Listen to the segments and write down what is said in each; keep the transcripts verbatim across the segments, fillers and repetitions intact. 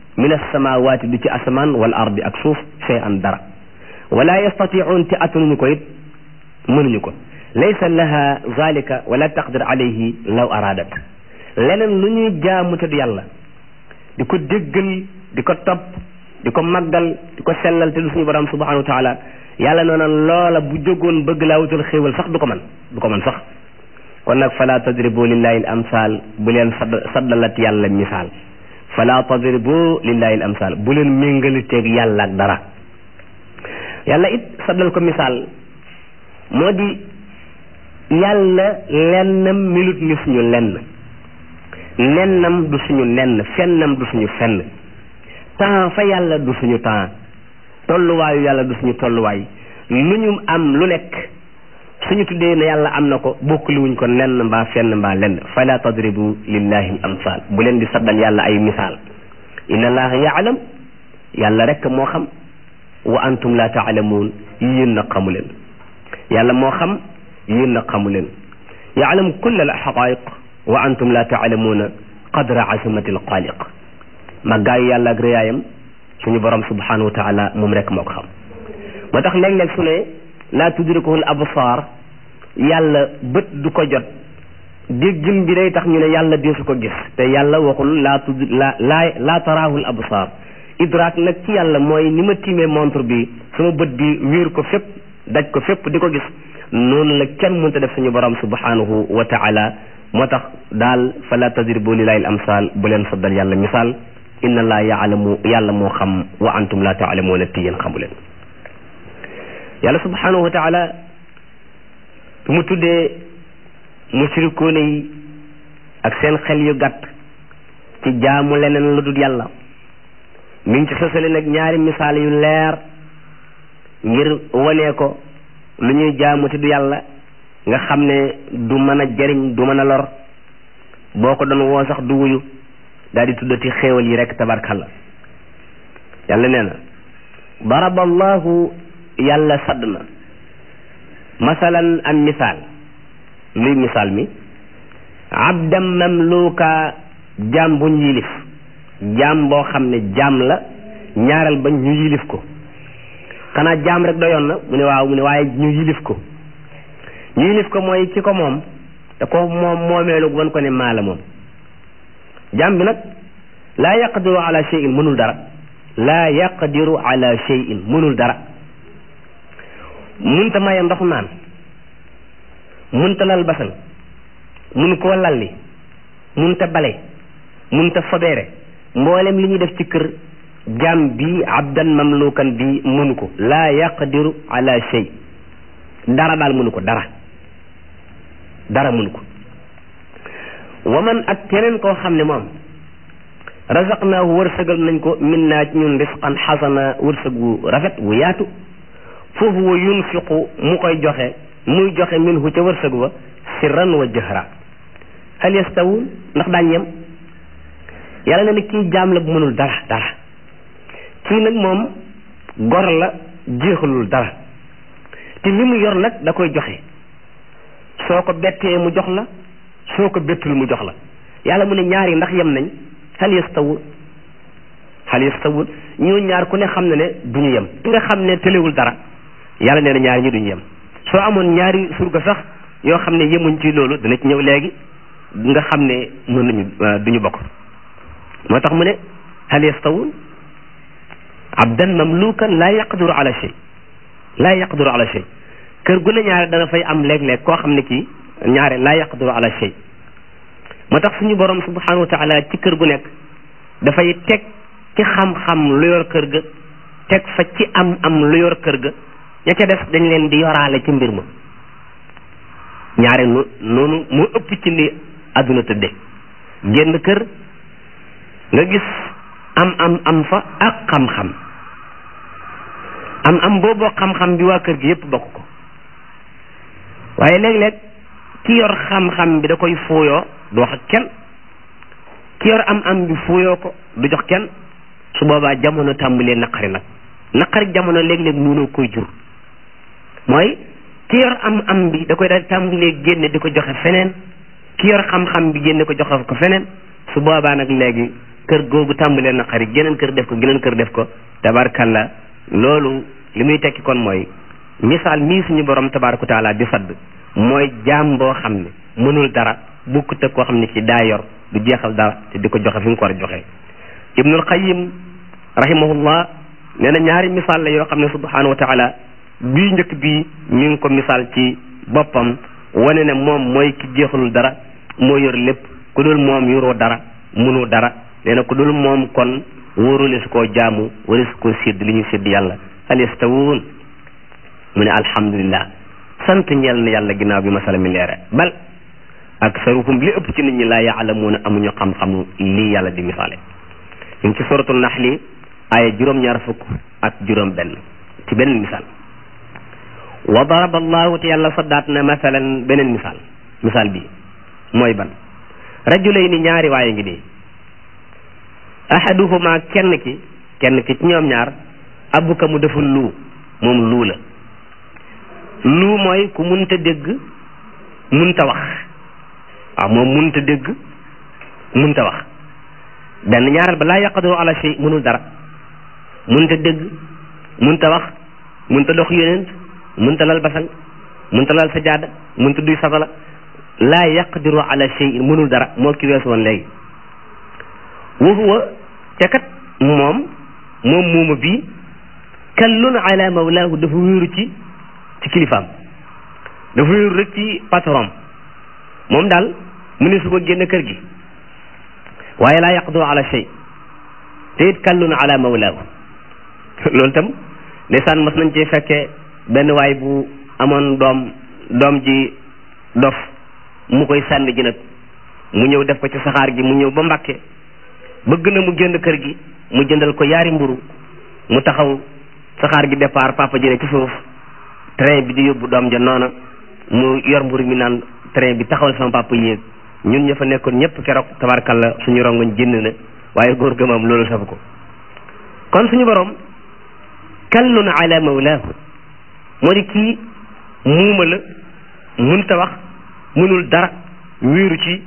min alsamawati du ci asamaan wal ardi ak suuf shay'an dara wala yastati'un te atanuñu ko it mënuñu ko laysa laha zalika wala taqdir alayhi law aradat leneen lu ñuy jaamu te du yàlla di ko déggal di ko topp di ko màggal di ko sellal te du suñu borom subhanahu wa taala yàlla noona loola bu jógoon bëgg laa wutal xéewal sax du ko man du ko man sax kon nag fala tadribu lillahi al amsal bu leen sadd saddalat yàlla misaal fala tadribu lillahi al amsal bu leen méngaliteeg yàlla ak dara yàlla it saddal ko misaal moo di yàlla lennam milut ni suñu lenn nennam du suñu nenn fennam du suñu fenn temps fa yàlla du suñu temps tolluwaayu yàlla du suñu tolluwaay lu ñu am lu nekk suñu tuddee ne yàlla am na ko bokkuli wuñ ko nenn mbaa fenn mbaa lenn fala tadribu lillahi al amsal bu leen di saddal yàlla ay misaal inna allaha yaalam yàlla rek moo xam wa antum la taalamuun yéen na xamu leen yàlla moo xam yéen na xamu leen yaalam kulla al xaqaiq wa antum la taalamuuna qadra azamati al xaaliq màggaayu yàlla ak réyaayam suñu borom subhanahu wa taala moom rek moo ko xam moo tax léeg-léeg su ne laa tudrikuhu al absar yàlla bët du ko jot déggin bi day tax ñu ne yàlla deesu ko gis te yàlla waxul laa tud la laa laa taraahu al absar idraak nag ci yàlla mooy ni ma tiimee montre bi sama bët bi wéer ko fépp daj ko fépp di ko gis noonu la kenn mënta def suñu borom subhanahu wa taala moo tax daal fala tadribu lillahi al amsal bu leen saddal yàlla misaal inna laa yaalamu yàlla moo xam wa antum la taalamuuna te yéen xamu leen yàlla subhanahu wa taala su mu tuddee mushrikuuna yi ak seen xel yu gàtt ci jaamu leneen lu dul yàlla mi ngi ci sosale nag ñaari misaal yu leer ngir wanee ko lu ñuy jaamu te du yàlla nga xam ne du mën a jariñ du mën a lor boo ko doon woo sax du wuyu daal di tuddati xéewal yi rek tabarkalla yàlla nee na daraba allahu yàlla sadd na masalan am misaal luy misaal mi abdam mamluka jaam buñ yilif jaam boo xam ne jaam la ñaareel ba ñu yilif ko xanaa jaam rek doyoon na mu ne waaw mu ne waaye ñu yilif ko ñu yilif ko mooy ci ko moom te ko moom moomeelu wan ko ne maa la moom jaam bi nag laa yaqdiru ala shay'in mënul dara laa yaqdiru ala shay'in mënul dara munta maye ndox naan munta lal basan mun koo lalli munta bale munta fobeere mboolem li ñuy def ci kër jaam bi abdan mamlukan bi mënu ko laa yaqdiru ala shay dara daal mënu ko dara dara mënu ko waman ak keneen koo xam ne moom razaqnaahu wërsëgal nañ ko min naa ci ñun risqan xasana wërsëg wu rafet wu yaatu foofu wa yunfiqu mu koy joxe muy joxe minhu ca wërsëg wa sirran wa jahra hal yastawun ndax daañ yem yàlla ne na kii jaam la bu mënul dara dara kii nag moom gor la jeexalul dara te li mu yor nag da koy joxe soo ko bettee mu jox la soo ko bettul mu jox la yàlla mu ne ñaar yi ndax yem nañ hal yastawun hal yastawun ñoo ñaar ku ne xam ne ne du ñu yem ki nga xam ne tëlewul dara yàlla nee na ñaari ñi duñu yem soo amoon ñaari surga sax yoo xam ne yemuñ ci loolu dana ci ñëw léegi nga xam ne mën nañu duñu bokk moo tax mu ne hal yastawun abdan mamlukan laa yaqdiru ala shay laa yaqdiru ala shay kër gu ne ñaare dana fay am léeg-léeg koo xam ne kii ñaare laa yaqdiru ala shay moo tax suñu borom subhanahu wa taala ci kër gu nekk dafay teg ci xam-xam lu yor kër ga teg fa ci am am lu yor kër ga ña ca des dañ leen di yoraale ci mbir ma ñaare nu noonu moo ëpp ci ni àdduna tëdde génn kër nga gis am am am fa ak xam-xam am am booboo xam-xam bi waa kër gi yépp bokk ko waaye léeg-léeg ki yor xam-xam bi da koy fuuyoo du wax ak kenn ki yor am am bi fuuyoo ko du jox kenn su boobaa jamono tàmbalee naqari nag naqari jamono léeg-léeg noonu koy jur mooy ki yor am am bi da koy daal tàmbalee génne di ko joxe feneen ki yor xam-xam bi génne ko joxe ko feneen su boobaa nag léegi kër googu tàmbalee na xarit geneen kër def ko geneen kër def ko tabarkalla loolu li muy tekki kon mooy misaal mii suñu borom tabaraka taala di sadd mooy jaam boo xam ne mënul dara bukkut ak koo xam ne ci daa yor du jeexal dara te di ko joxe fi nga ko war a joxe. Ibnul Qayyim rahimahullah nee na ñaari misaal la yoo xam ne subhanahu wa taala bii njëkk bii mi ngi ko misaal ci boppam wane ne moom mooy ki jeexalul dara moo yor lépp ku dul moom yoroo dara mënoo dara nee na ku dul moom kon wóorule su koo jaamu wala su koo sédd li ñuy sédd yàlla hal yastawuun mu ne alhamdulillah sant ñeel na yàlla ginnaaw bi masala mi leere bal aksaruhum li ëpp ci nit ñi laa yaalamuuna amuñu xam-xamu lii yàlla di misaale ñu ngi ci suratul naxli aaya juróom-ñaar fukk ak juróom benn ci beneen misaal wa daraba allahu te yàlla saddaat na masalan beneen misaal misaal bi mooy ban rajulayni ñaari waaye ngi nii ahaduhuma kenn ki kenn ki ci ñoom ñaar abuka mu deful luu moom luu la luu mooy ku munta dégg munta wax waaw moom munta dégg munta wax benn ñaaral ba laa yaqdiru ala shay mënul dara munta dégg munta wax munta dox yonent munta lal basang munta lal sajaada munta duy satala laa yaqdiru ala shay mënul dara moo ki weesu woon léegi wa huwa te kat moom moom muuma bii kallun ala mawlaahu dafa wéeru ci ci kilifaam dafa wéeru rek ci patron moom daal mu ne su ko génn kër gi waaye laa yaqdiru ala shay te it kallun ala mawlaahu loolu tam ndeysaan mas nañ ci fekkee benn waay bu amoon doom doom ji dof mu koy sànni ji nag mu ñëw def ko ci saxaar gi mu ñëw ba Mbàkke bëgg na mu génn kër gi mu jëndal ko yaari mburu mu taxaw saxaar gi départ papa ji ne ci suuf train bi di yóbbu doom ja noona mu yor mburu mi naan train bi taxawal sama papa yéeg ñun ña fa nekkoon ñëpp keroog tabarkalla suñu rongoñ génn na waaye góor ga moom loolu safu ko kon suñu borom kallun ala mawlaahu moo di kii muuma la munta wax mënul dara wéeru ci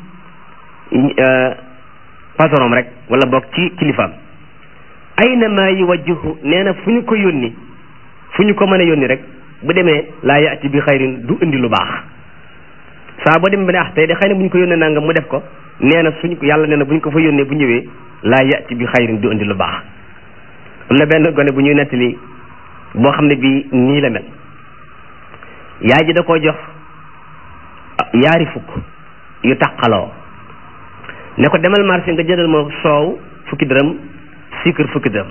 patron rek wala boog ci kilifaam aynama yuwajjihu nee na fu ñu ko yónni fu ñu ko mën a yónni rek bu demee laa yaati bi xayrin du indi lu baax saa boo demee ba ne ah tey de xëy na bu ñu ko yónnee nangam mu def ko nee na suñ ko yàlla nee na bu ñu ko fa yónnee bu ñëwee laa yaati bi xayrin du indi lu baax. am na benn gone bu ñuy nettali boo xam ne bii nii la mel yaay ji da koo jox yaari fukk yu taqaloo ne ko demal marché nga jëndal ma soow fukki dërëm sucre fukki dërëm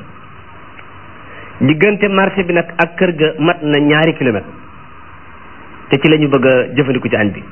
diggante marché bi nag ak kër ga mat na ñaari kilomètre te ci la ñu bëgg a jëfandiku ci añ bi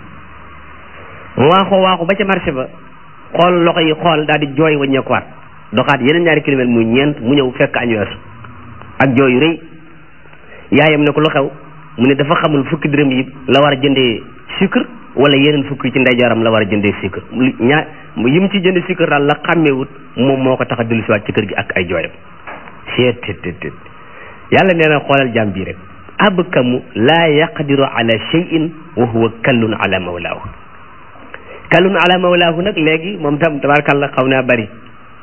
mu waaxoo waaxu ba ca marché ba xool loxo yi xool daal di jooy waññeekuwaat doxaat yeneen ñaari kilomètre muy ñeent mu ñëw fekk añ weesu ak jooy yu rëy yaayam ne ko lu xew mu ne dafa xamul fukki dërëm yi la war a jëndee sucre wala yeneen fukki ci ndeyjooram la war a jëndee sucre ñaar yi mu ci jëndee sucre daal la xàmmeewut moom moo ko tax a dellusiwaat ci kër gi ak ay jooyam seet tet yàlla nee na xoolal jaam bii rek abkamu laa yaqdiru ala shay'in wa huwa kallun ala mawlaahu kallun ala mawlaahu nag léegi moom tam tabaarkalla xaw naa bari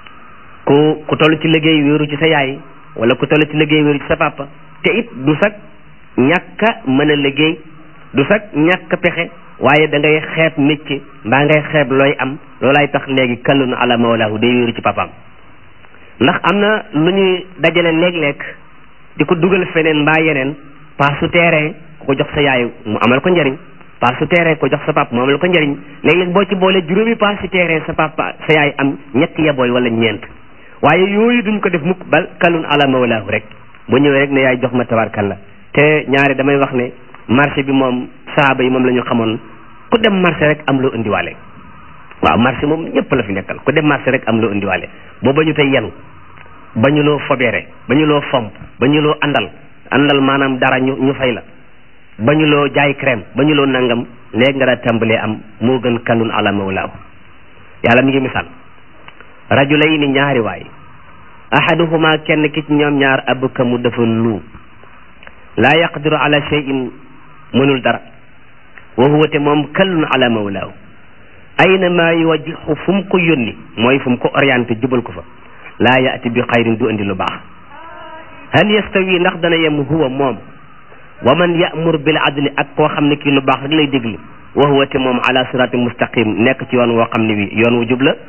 ku ku toll ci liggéey wéeru ci sa yaay wala ku toll ci liggéey wéeru ci sa papa te it du sag ñàkk a mën a liggéey du sag ñàkk a pexe waaye da ngay xeeb métier mbaa ngay xeeb looy am loolaay tax léegi kallun ala mawlaahu day wéeru ci papaam ndax am na lu ñuy dajale léeg-léeg di ko dugal feneen mbaa yeneen par su terrain ku ko jox sa yaay mu amal ko njariñ par su terrain ko jox sa papa mu amal ko njariñ léeg-léeg boo ci boolee juróomi par su terrain sa papa sa yaay am ñetti yabooy wala ñeent waaye yooyu duñ ko def mukk bal kallun ala mawlaahu rek boo ñëwee rek ne yaay jox ma tabarkalla te ñaari damay wax ne marché bi moom saaba yi moom la ñu xamoon ku dem marché rek am loo indiwaale waaw marché moom ñëpp la fi nekkal ku dem marché rek am loo indiwaale boo ba ñu tey yenu ba ñu loo fobeere ba ñu loo fomp ba ñu loo àndal àndal maanaam dara ñu ñu fay la ba ñu loo jaay crème ba ñu loo nangam léegi nga daa tàmbalee am moo gën kallun ala mawlaahu yàlla mi ngi misaal rajulayni ñaari waay ahaduhuma kenn ki ci ñoom ñaar abkamu dafa lu laa yaqdiru ala shay'in mënul dara wa huwa te moom kallun ala mawlaahu ayna maa yuwajjihu fu mu ko yónni mooy fu mu ko orienté jubal ko fa laa yaati bi xayrin du indi lu baax hal yastawi ndax dana yem huwa moom wa man ya'mur bil adli ak koo xam ne kii lu baax rek lay déglu wa huwa te moom ala sirati mustaqim nekk ci yoon woo xam ne wi yoon wu jub la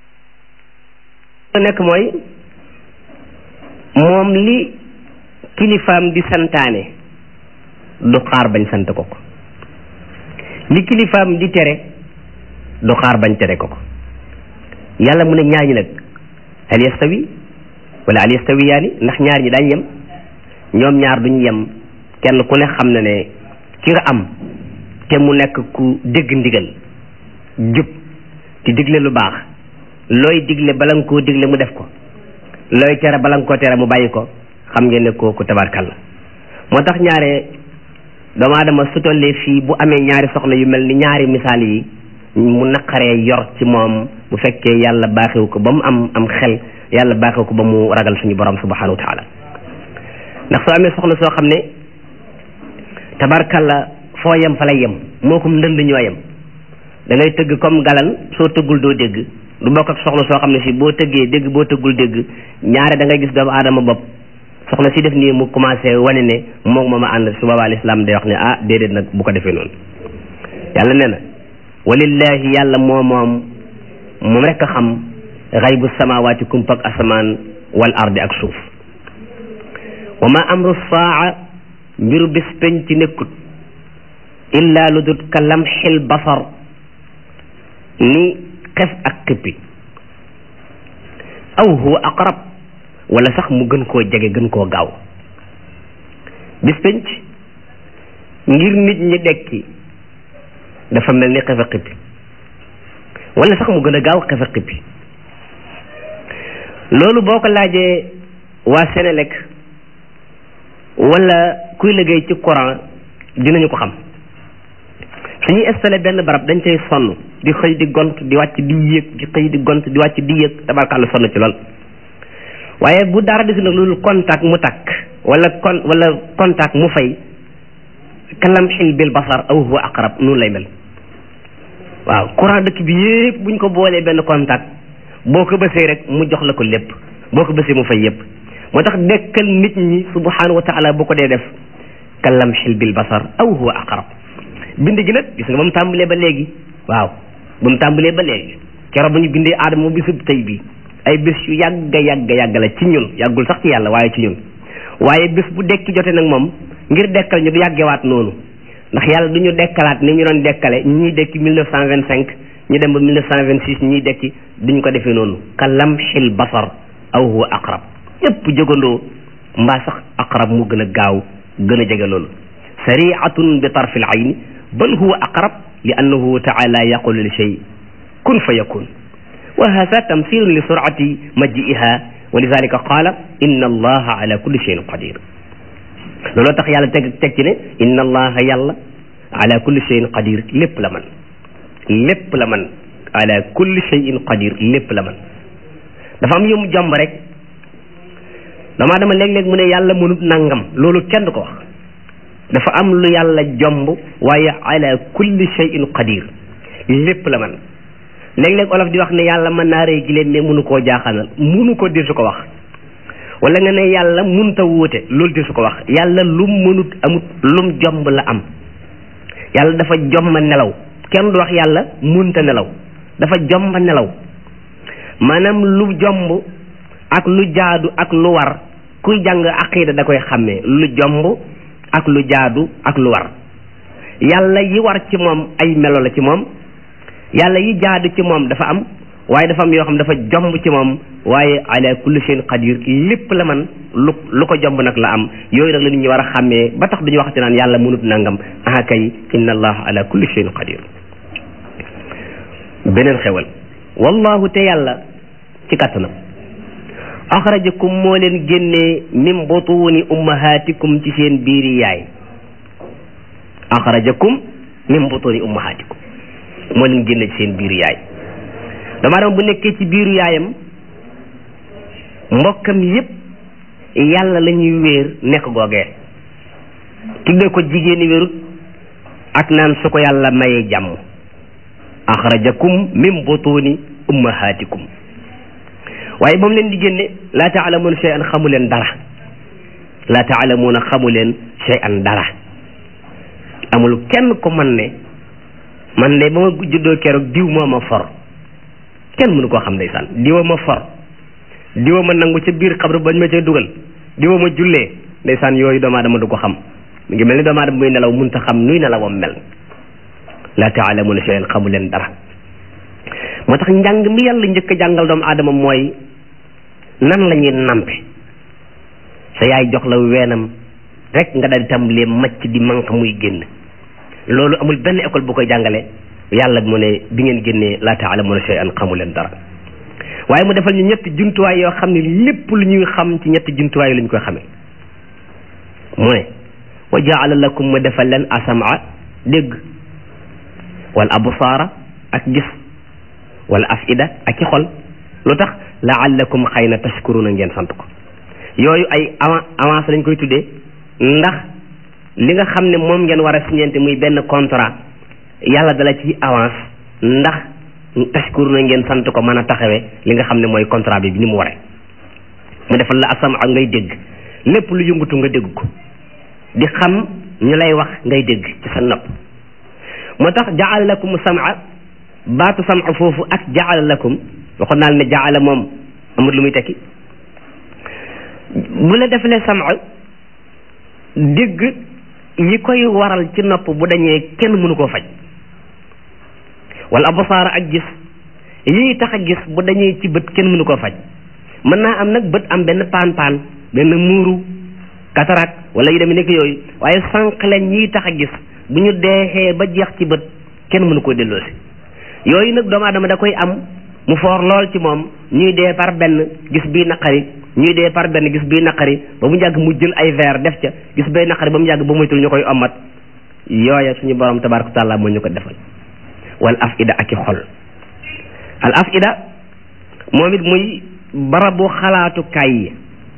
nekk mooy moom li kilifaam di santaane du xaar bañ sant ko ko li kilifaam di tere du xaar bañ tere ko ko yàlla mu ne ñaar ñi nag hal yastawi wala al yastawiyaani ndax ñaar ñi daañ yem ñoom ñaar duñ yem kenn ku ne xam na ne ki nga am te mu nekk ku dégg ndigal jub di digle lu baax looy digle bala nga koo digle mu def ko looy tere bala nga koo tere mu bàyyi ko xam ngeen ne kooku tabarkalla moo tax ñaare doomu aadama su tollee fii bu amee ñaari soxla yu mel ni ñaari misaal yi mu naqaree yor ci moom bu fekkee yàlla baaxewu ko ba mu am am xel yàlla baaxewu ko ba mu ragal suñu borom subhanahu wa taala ndax soo amee soxla soo xam ne tabarkalla foo yem fa lay yem moo ko ndënd ñoo yem da ngay tëgg comme galan soo tëggul doo dégg du bokk ak soxla soo xam ne si boo tëggee dégg boo tëggul dégg ñaare da ngay gis doomu aadama bopp soxna si def nii mu commencé wane ne moom mooma ànd su boobaa lislaam day wax ne ah déedéet nag bu ko defee noonu yàlla nee na walillahi yàlla moo moom moom rek a xam xaybu samawaati kumpak asamaan wal ardi ak suuf wa ma amru saa mbiru bis peñ ci nekkut illa lu dut ka lamxil basar ni xef ak xippi aw huwa aqrab wala sax mu gën koo jege gën koo gaaw bis penc ngir nit ñi dekki dafa mel ni xef ak xippi wala sax mu gën a gaaw xef ak xippi loolu boo ko laajee waa Sénélec wala kuy liggéey ci courant dinañu ko xam suñuy installé benn barab dañ cay sonn di xëy di gont di wàcc di yéeg di xëy di gont di wàcc di yéeg tabarkàlla sonn ci lool waaye bu dara desi nag loolu contact mu takk wala kon wala contact mu fay kalamxil bil basar aw huwa aqrab noonu lay mel waaw courant dëkk bi yépp buñ ko boolee benn contact boo ko bësee rek mu jox la ko lépp boo ko bësee mu fay yépp moo tax dekkal nit ñi subhanahu wa taala bu ko dee def kalamxil bil basar aw huwa aqrab bind gi nag gis nga ba mu tàmbalee ba léegi waaw ba mu tàmbalee ba léegi keroog ba ñu bindee aadama mu bisub tey bi ay bés yu yàgga yàgga yàgg la ci ñun yàggul sax ci yàlla waaye ci ñun waaye bés bu dekki jote nag moom ngir dekkal ñu du yàggewaat noonu ndax yàlla du ñu dekkalaat ni ñu doon dekkale ñuy dekki mille neuf cent vingt cinq ñu dem ba mille neuf cent vingt six ñuy dekki duñ ko defee noonu ka lamxil basar aw huwa aqrab ñëpp jógandoo mbaa sax aqrab mu gën a gaaw gën a jege loolu sariatun bi tarfil ayni bal huwa aqrab li annahu taala yaqulu li shay kun fa yakun wa hada tamthilun li surati maji'iha wa lidhalika qala inna allaha ala kulli shay'in qadir looloo tax yàlla teg teg ci ne inna allaha yàlla ala kulli shay'in qadir lépp la man lépp la man ala kulli shay'in qadir lépp la man dafa am yum jomb rek damaa dama léeg-léeg mu ne yàlla mënut nangam loolu kenn du ko wax dafa am lu yàlla jomb waaye ala kulli shay'in qadir lépp la man léeg-léeg olof di wax ne yàlla mën naa rëy gi leen mais mënu koo jaaxanal mënu ko di su ko wax wala nga ne yàlla mënta wuute loolu di su ko wax yàlla lum mënut amut lum jomb la am yàlla dafa jomba nelaw kenn du wax yàlla mënta nelaw dafa jomba nelaw maanaam lu jomb ak lu jaadu ak lu war kuy jàng aqida da koy xàmmee lu jomb ak lu jaadu ak lu war yàlla yi war ci moom ay melo la ci moom yàlla yi jaadu ci moom dafa am waaye dafa am yoo xam dafa jomb ci moom waaye ala kulli shay'in qadir lépp la man lu lu ko jomb nag la am yooyu nag la nit ñi war a xàmmee ba tax duñu waxati naan yàlla mënut nangam aha kay inna allaha ala kulli shay'in qadir beneen xewal wallahu te yàlla ci kàttanam axrajakum moo leen génnee min butuni ummahatikum ci seen biiri yaay axrajakum min butuni ummahatikum moo leen génne ci seen biiru yaay dama dama bu nekkee ci biiru yaayam mbokkam yépp yàlla la ñuy wéer nekk googee tuddee ko jigéeni wérut ak naan su ko yàlla mayee jàmm axrajakum min butuni ummahatikum waaye ba mu leen di génne laa taalamuuna shay'an xamu leen dara laa taalamuuna xamu leen shay'an dara amul kenn ko man ne man de ba ma juddoo keroog diw moo ma for kenn mënu koo xam ndeysaan diwa ma for diwa ma nangu ca biir xabru bañ ma cay dugal diwa ma jullee ndeysaan yooyu doomu aadama du ko xam mu ngi mel ni doomu aadama muy nelaw mënut a xam nuy nelawam mel laa taalamuuna shay'an xamu leen dara moo tax njàng mi yàlla njëkk a jàngal doomu aadama mooy nan la ñuy nampe sa yaay jox la weenam rek nga daal di tàmbalee macc di manque muy génn loolu amul benn école bu koy jàngale yàlla mu ne bi ngeen génnee laa taalamuuna shay'an xamu leen dara waaye mu defal ñu ñetti jumtuwaay yoo xam ne lépp lu ñuy xam ci ñetti jumtuwaay lu ñu koy xamee mu ne wa jaala lakum mu defal leen asamaa dégg wal absaara ak gis wala afida ak i xol lu tax laallakum xëy na tashkuruna ngeen sant ko yooyu ay avant avance lañ koy tuddee ndax li nga xam ne moom ngeen war a signante muy benn contrat yàlla dala ci avance ndax tashkuruna ngeen sant ko mën a taxawee li nga xam ne mooy contrat bi ni mu waree mu defal la asama ngay dégg lépp lu yëngutu nga dégg ko di xam ñu lay wax ngay dégg ci sa nopp moo tax jaala lakum sama baatu sama foofu ak jaala lakum waxoon naa ne jaala moom amul lu muy tekki bu la defalee sama dégg yi koy waral ci nopp bu dañee kenn mënu koo faj wala absaara ak gis yii tax a gis bu dañee ci bët kenn mënu koo faj mën naa am nag bët am benn paan paan benn muuru cataracte wala yu demee nekk yooyu waaye sànq leen ñii tax a gis bu ñu deexee ba jeex ci bët kenn mënu koo delloosi yooyu nag doomu aadama da koy am mu foor lool ci moom ñuy dee par benn gis bii naqari ñuy dee par benn gis bii naqari ba mu yàgg mu jël ay verre def ca gis bay naqari ba mu yàgg ba moytul ñu koy ommat yooya suñu borom tabaaraka taala moo ñu ko defal wal afida ak i xol al afida moom it muy barabu xalaatukaay yi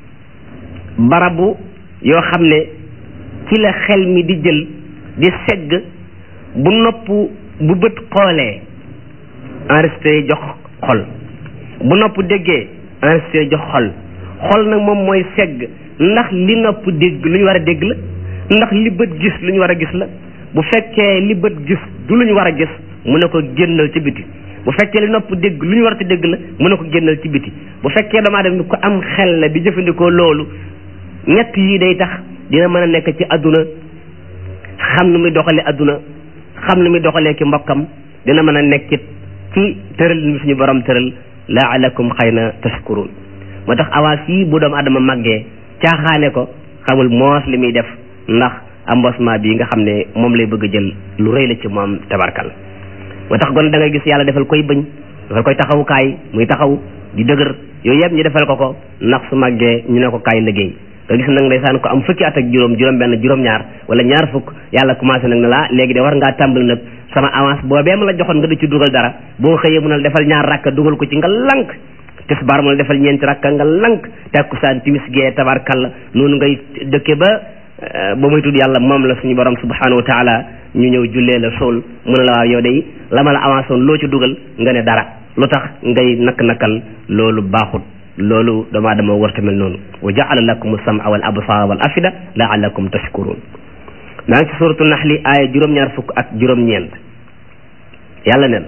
barabu yoo xam ne ci la xel mi di jël di segg bu nopp bu bët xoolee enregistré jox xol bu nopp déggee enregistré jox xol xol nag moom mooy segg ndax li nopp dégg lu ñu war a dégg la ndax li bët gis lu ñu war a gis la bu fekkee li bët gis du lu ñu war a gis mu ne ko génnal ci biti bu fekkee li nopp dégg lu ñu war a dégg la mu ne ko génnal ci biti bu fekkee damaa dem ni ko am xel la di jëfandikoo loolu ñett yi day tax dina mën a nekk ci adduna xam nu muy doxalee adduna xam nu muy doxalee ki mbokkam dina mën a nekkit ci tëral li suñu borom tëral laalakum xëy na tashkurun moo tax avance yi bu doomu adama màggee caaxaane ko xamul moos li muy def ndax embossement bii nga xam ne moom lay bëgg a jël lu rëy la ci moom tabarkal moo tax gon da ngay gis yàlla defal koy bëñ defal koy taxawukaay muy taxaw di dëgër yooyu yëpp ñu defal ko ko ndax su màggee ñu ne ko kaay liggéey nga gis nag ndeysaan ko am fukki at ak juróom juróom benn juróom ñaar wala ñaar fukk yàlla commencé nag ne la léegi de war ngaa tàmbali nag sama avance boobee ma la joxoon nga di ci dugal dara boo xëyee mu ne la defal ñaar rakka dugal ko ci nga lank tisbaar mu ne la defal ñeenti rakka nga lank takkusaan timis gee tabarkalla noonu ngay dëkke ba ba muy tudd yàlla moom la suñu borom subhanahu wa taala ñu ñëw jullee la sool mu ne la waaw yow day la ma la avancé woon loo ci dugal nga ne dara lu tax ngay nakk-nakkal loolu baaxut loolu damaa dama war tamit noonu wa jaala lakum as-sam'a wal absaara wal afida la'allakum tashkurun maa ngi ci suratu naxli aaya juróom-ñaar fukk ak juróom-ñeent yàlla nen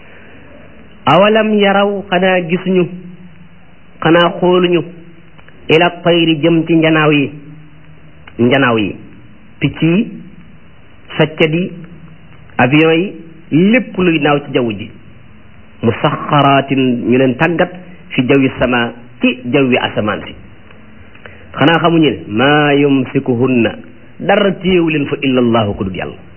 awalam yaraw xanaa gisuñu xanaa xooluñu ila tayri jëm ci njanaaw yi njanaaw yi picc yi saccat yi avion yi lépp luy naaw ci jaww ji musaxaraatin ñu leen tàggat fi jawwi sama ci jawwi asamaan si xanaa xamuñu ne maa yumsikuhunna dara téewu leen fa illa allahu ku dul yàlla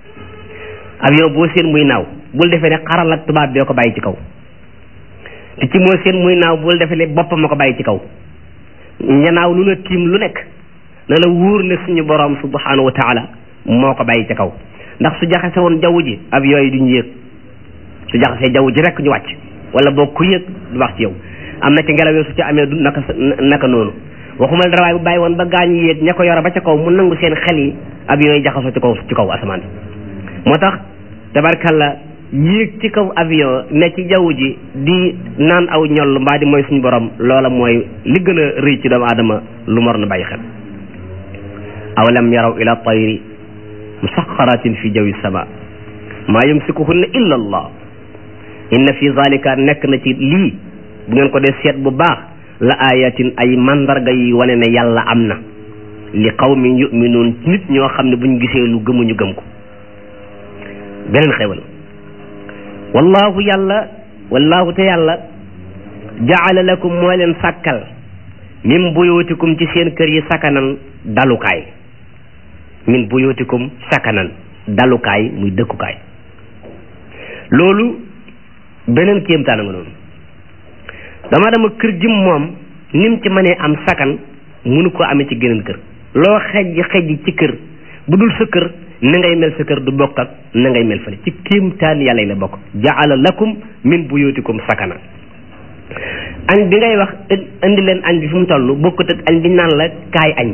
avion boo seen muy naaw bul defee ne xaral ak tubaab bee ko bàyyi ci kaw picc moo seen muy naaw bul defee ne boppam ma ko bàyyi ci kaw njanaaw lu la tiim lu nekk na la wóor ne suñu borom subhanahu wa taala moo ko bàyyi ci kaw ndax su jaxase woon jaww ji avion yi duñu yéeg su jaxasee jaww ji rek ñu wàcc wala boo ku yëg du wax ci yow am na ci ngelaw yoo su ci amee du naka naka noonu waxuma dara waaye bu bàyyi woon ba gaañu yéeg ña ko yore ba ca kaw mu nangu seen xel yi avion yi jaxasoo ci kaw ci kaw asamaan moo tax tabarkalla yéeg ci kaw avion ne ci jaww ji di naan aw ñoll mbaa di mooy suñu borom loola mooy li gën a rëy ci doomu aadama lu mor na bàyyi xel awalam yaraw ila tayri musaxaratin fi jawi sama maa yumsikuhunna illa allah inna fi zalika nekk na ci lii bu ngeen ko dee seet bu baax la ayatin ay mandarga yi wane ne yàlla am na li qawmin yuminuun nit ñoo xam ne buñ gisee lu gëmuñu gëm ko beneen xewal wallahu yàlla wallahu te yàlla jaala lakum moo leen sàkkal min buyutikum ci seen kër yi sakanan dalukaay min buyutikum sakanan dalukaay muy dëkkukaay loolu beneen kéemtaan nga noonu dama dama kër jim moom nim ci mënee am sakan mënu ko amee ci geneen kër loo xejj xejj ci kër bu dul sa kër na ngay mel sa kër du bokk ak na ngay mel fële ci kéemtaan yàlla yi la bokk jaala lakum min buyutikum sakana añ bi ngay wax indi leen añ bi fu mu toll bokkut ak añ bi naan la kaay añ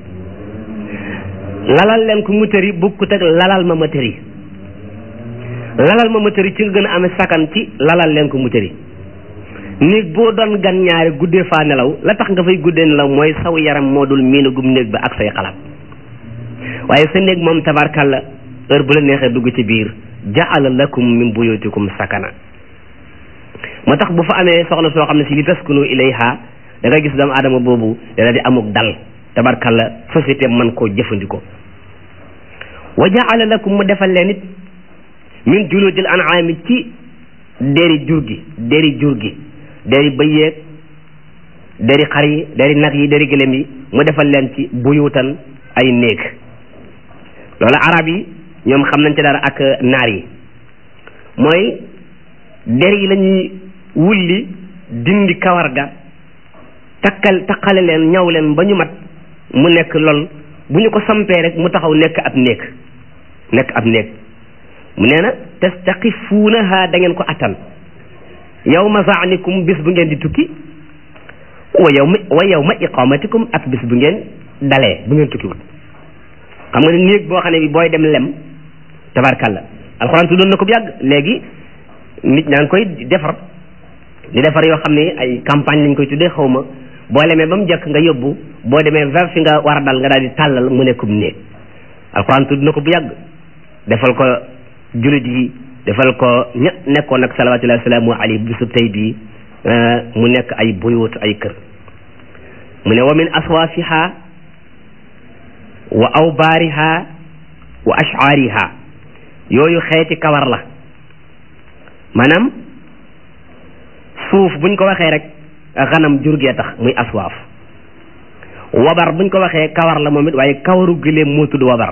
lalal leen ko mu tëri bokkut ak lalal ma ma tëri lalal ma ma tëri ci nga gën a amee sakan ci lalal leen ko mu tëri néeg boo doon gan ñaari guddee faa nelaw la tax nga fay guddee nelaw mooy saw yaram moo dul miinagum néeg ba ak say xalaat waaye sa néeg moom tabarkàlla heure bu la neexee dugg ci biir jaala lakum min buyutikum sakana moo tax bu fa amee soxna soo xam ne si li taskunu ilayha da nga gis doomu aadama boobu dana di amuk dal tabarkàlla société man koo jëfandikoo wa jaala lakum mu defal leen it min juludil an'ami ci deri jur gi deri jur gi deri bëy yeeg deri xar yi deri nag yi deri gëlëm yi mu defal leen ci buyutan ay néeg loolu arab yi ñoom xam nañ ci dara ak naar yi mooy der yi lañuy wulli dindi kawar ga takkal takkale leen ñaw leen ba ñu mat mu nekk lool bu ñu ko sampee rek mu taxaw nekk ab néeg nekk ab néeg mu nee na tastaqifuunaha da ngeen ko attan yawma zaanikum bis bu ngeen di tukki wa yawma wa yawma iqamatikum ak bis bu ngeen dalee bu ngeen tukkiwul xam nga ne néeg boo xam ne bi booy dem lem tabarkalla alxuraan tuddoon na ko bu yàgg léegi nit ñaa ngi koy defar di defar yoo xam ne ay campagne lañ koy tuddee xaw ma boo lemee ba mu jëkk nga yóbbu boo demee vers fi nga war a dal nga daal di tàllal mu nekkum néeg alxuraan tudd na ko bu yàgg defal ko jullit yi defal ko ña nekkoon ak salawatullahi wasalaamu alayhi bisub tey bii mu nekk ay buyut ay kër mu ne wa min aswaafiha wa awbaariha wa ash'aariha yooyu xeeti kawar la maanaam suuf buñ ko waxee rek xanam jur gee tax muy aswaaf wabar buñ ko waxee kawar la moom it waaye kawaru giléem moo tudd wabar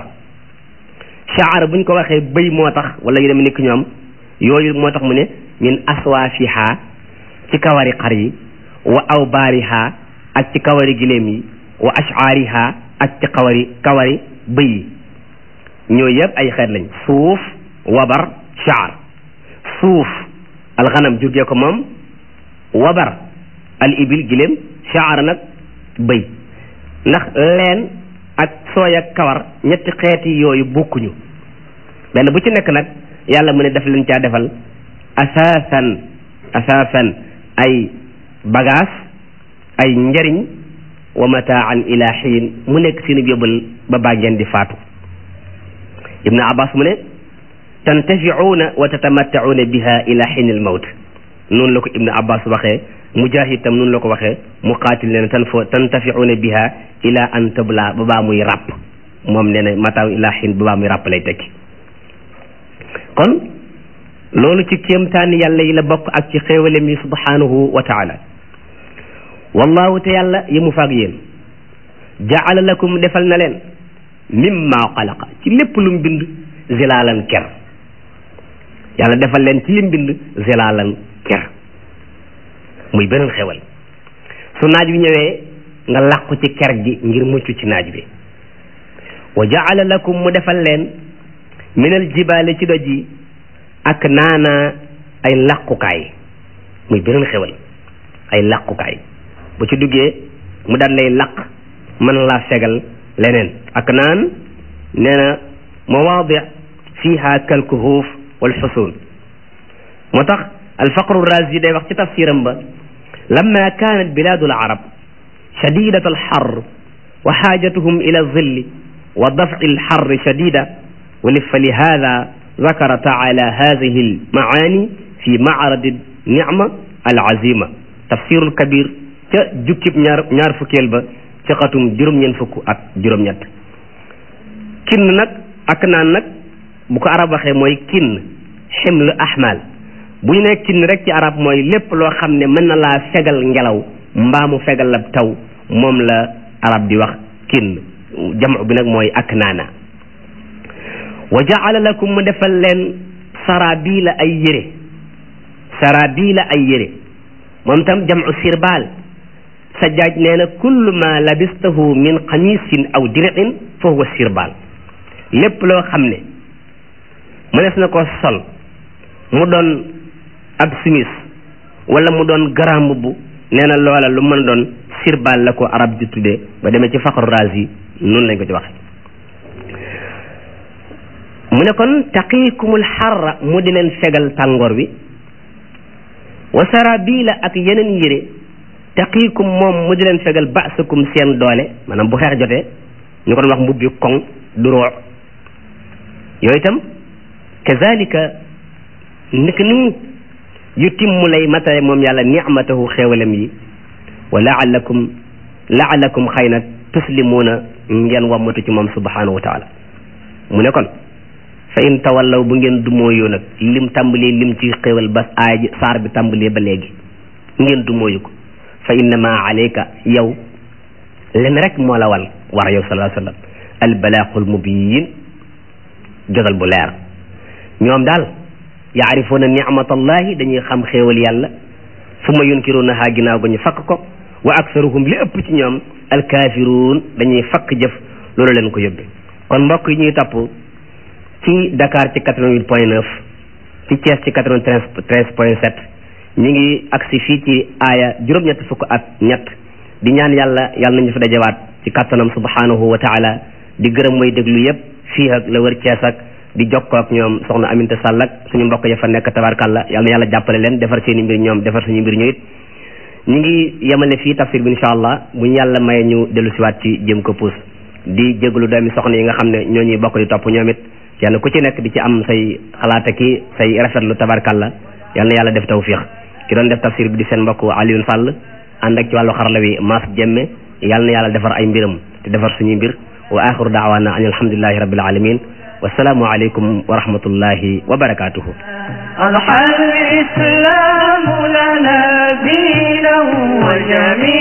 shaar buñ ko waxee bëy moo tax wala yu dem nekk ñoom yooyu moo tax mu ne min aswaafiha ci kawari xar yi wa awbaariha ak ci kawari giléem yi wa ash'aariha ak ci kawari kawari bëy yi ñooyu yëpp ay xeet lañ suuf wabar shaar suuf alxanam jur gee ko moom wabar al ibil giléem shaar nag bëy ndax leen ak sooy ak kawar ñetti xeeti yooyu bokkuñu benn bu ci nekk nag yàlla mu ne daf leen caa defal asaasan asaasan ay bagaas ay njariñ wa mataan ila xiin mu nekk seen yóbbal ba baa ngeen di faatu ibnu abbas mu ne tantafiuuna wa tatamattacuuna biha ila xiin al mawt noonu la ko ibnu abbas waxee mujahid tam noonu la ko waxee muqaatil ne tan fo tantafiuuna biha ila an tabla ba baa muy ràpp moom nee na mataaw ila xiin ba baa muy ràpp lay tekki kon loolu ci kéemtaani yàlla yi la bokk ak ci xéewalem yi subhanahu wa taala wallahu te yàlla yi mu faag yéen jaala lakum defal na leen mimma xalaqa ci lépp lu mu bind zilaalan ker yàlla defal leen ci lim bind zilaalan ker muy beneen xéewal su naaj bi ñëwee nga làqu ci ker gi ngir mucc ci naaj bi wa jaala lakum mu defal leen minal jibaale ci doj yi ak naana ay làqukaay muy beneen xéwal ay làqukaay bu ci duggee mu daan lay làq mën laa fegal leneen ak naan nee na mawaadi fiha kalkuhuuf wal xusuun moo tax alfaqru razi day wax ci tafsiram ba lamma kanat biladu alarab shadidat alxar wa xaajatuhum ila alzilli wa dafci alxarri shadida fa lihada zakara taala hadihi almaani fi macradi nicma alazima tafsirul kabir ca jukkib ñaar ñaar fukkeel ba ci xatum juróom-ñeent fukk ak juróom-ñett kinn nag ak naan nag bu ko arab waxee mooy kinn ximlu ahmal bu ñu nee kinn rek ci arab mooy lépp loo xam ne mën na laa fegal ngelaw mbaa mu fegal la taw moom la arab di wax kinn jamu bi nag mooy ak naana wa jaala lakum mu defal leen sarabila ay yére sarabila ay yére moom tam jamu sirbaal sajjaaj nee na kullu ma labistahu min xamisin aw dir'in fa huwa sirbaal lépp loo xam ne mënees na ko sol mu doon ab simis wala mu doon grand mbubb nee na loola lu mën a doon sirbaal la ko arab di tuddee ba demee ci faqru razi noonu lañ ko ci waxe mu ne kon taqiikumul xarra mu di leen fegal tàngoor wi wa sarabila ak yeneen yére taqiikum moom mu di leen fegal ba'sakum seen doole maanaam bu xeex jotee ñu ko doon wax mbubbi koŋ du roox yooyu itam kazalika nik ni yu timmu lay matale moom yàlla nicmatahu xéewalam yi wa laalakum laalakum xëy na tuslimuuna ngeen wammatu ci moom subhanahu wa taala mu ne kon fa in tawallaw bu ngeen dumóoyu nag lim tàmbalee lim ci xéewal ba aay saar bi tàmbalee ba léegi ngeen dumóoyu ko fa innama alayka yow len rek moo la wal war yow sallallahu alayhi wa sallam albalaaqul mubiin jotal bu leer ñoom daal yaarifuuna nicmatallahi dañuy xam xéewal yàlla summa yunkirunaha ginnaaw ga ñu fakk ko wa aksaruhum li ëpp ci ñoom alkaafiruun dañuy fakk jëf loolu leen ko yóbbe kon mbokk yi ñuy topp ci Dakar ci quatre-vingt-huit point neuf ci Thiès ci quatre-vingt-treize point sept ñu ngi agsi fii ci aaya juróom-ñett fukk ak ñett di ñaan yàlla yàlla nañu fi dajawaat ci kattanam subhanahu wa taala di gërëm mooy déglu yépp fii ak la wër Thiès ak di jokkoo ak ñoom soxna Aminta Sall ak suñu mbokk ya fa nekk tabarkàlla yàlla na yàlla jàppale leen defar seeni mbir ñoom defar suñu mbir ñu it ñu ngi yemale fii tafsir bi insha allah bu ñu yàlla maye ñu dellu siwaat ci jëm ko puus di jéglu doomi soxna yi nga xam ne ñoo ñuy bokk di topp ñoom it kenn ku ci nekk di ci am say xalaata ki say rafetlu tabarkàlla yàlla na yàlla def tawfiq ki doon def tafsir bi di seen mbokk Alioune Sall ànd ak ci wàllu xarala wi Mass Jemme yàlla na yàlla defar ay mbiram te defar suñuy mbir wa axiru daawaana an alhamdulillahi rabbil alamin wassalaamu aleykum wa rahmatullahi wa barakatuhu أضحى الإسلام لنا دينا وجميلا